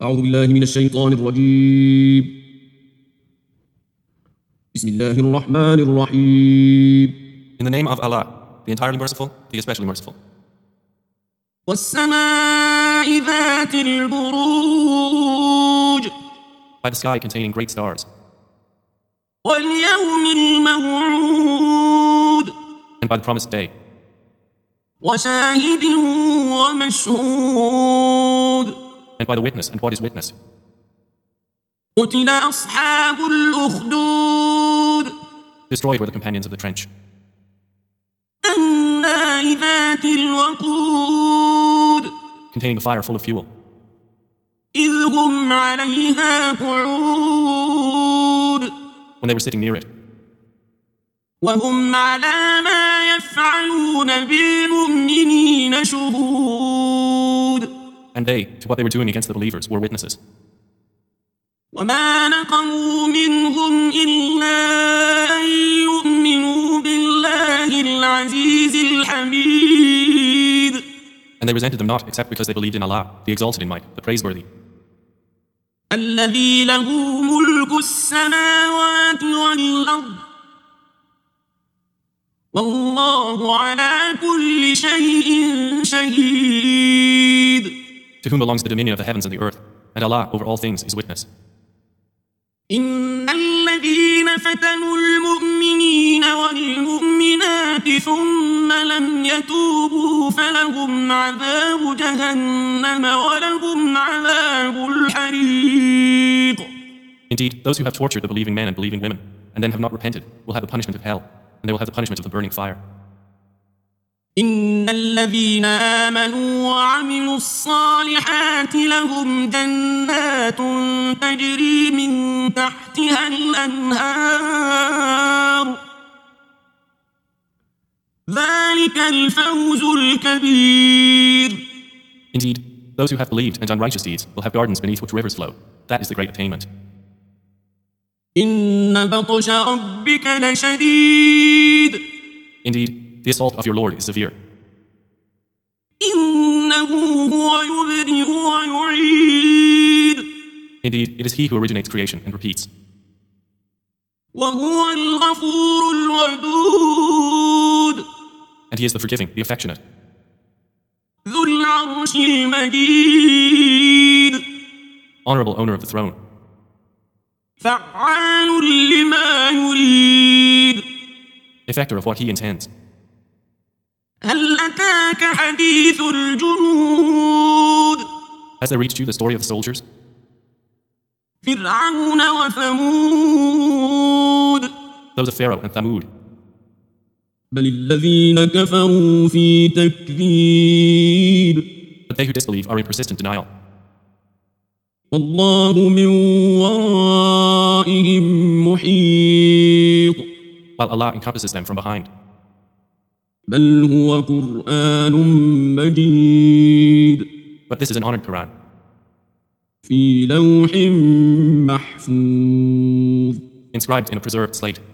أعوذ بالله من الشيطان الرجيم. بسم الله الرحمن الرحيم. In the name of Allah, the entirely merciful, the especially merciful. والسماء ذات البروج. By the sky containing great stars. واليوم الموعود. And by the promised day. وشاهد ومشهود. And by the witness and what is witness. قتل أصحاب الأخدود. Destroyed were the companions of the trench. النار ذات الوقود. Containing a fire full of fuel. إذ هم عليها قعود. When they were sitting near it. وهم على ما يفعلون بالمؤمنين شهود. And they, to what they were doing against the believers, were witnesses. وما نقموا منهم إلا أن يؤمنوا بالله العزيز الحميد. And they resented them not, except because they believed in Allah, the exalted in might, the praiseworthy. الذي له ملك السماوات والأرض والله على كل شيء شهيد. To whom belongs the dominion of the heavens and the earth, and Allah over all things is witness. إن الذين فتنوا المؤمنين والمؤمنات ثم لم يتوبوا فلهم عذاب جهنم ولهم عذاب الحريق. Indeed, those who have tortured the believing men and believing women, and then have not repented, will have the punishment of hell, and they will have the punishment of the burning fire. إن الذين آمنوا وعملوا الصالحات لهم جنات تجري من تحتها الأنهار ذلك الفوز الكبير. Indeed, those who have believed and done righteous deeds will have gardens beneath which rivers flow. That is the great attainment. إن بطش ربك لشديد. Indeed, the assault of your Lord is severe. إنه هو يبدئ ويعيد. Indeed, it is He who originates creation and repeats. وهو الغفور الودود. And He is the forgiving, the affectionate. ذو العرش المجيد. Honorable owner of the throne. فعال لما يريد. Effector of what He intends. هل أتاك حديث الجنود. Has there reached you the story of the soldiers? فرعون وثمود. Those of Pharaoh and Thamud. بل الذين كفروا في تكذيب. But they who disbelieve are in persistent denial. والله من ورائهم محيط. While Allah encompasses them from behind. بل هو قرآن مجيد. But this is an honored Quran. في لوح محفوظ. Inscribed in a preserved slate.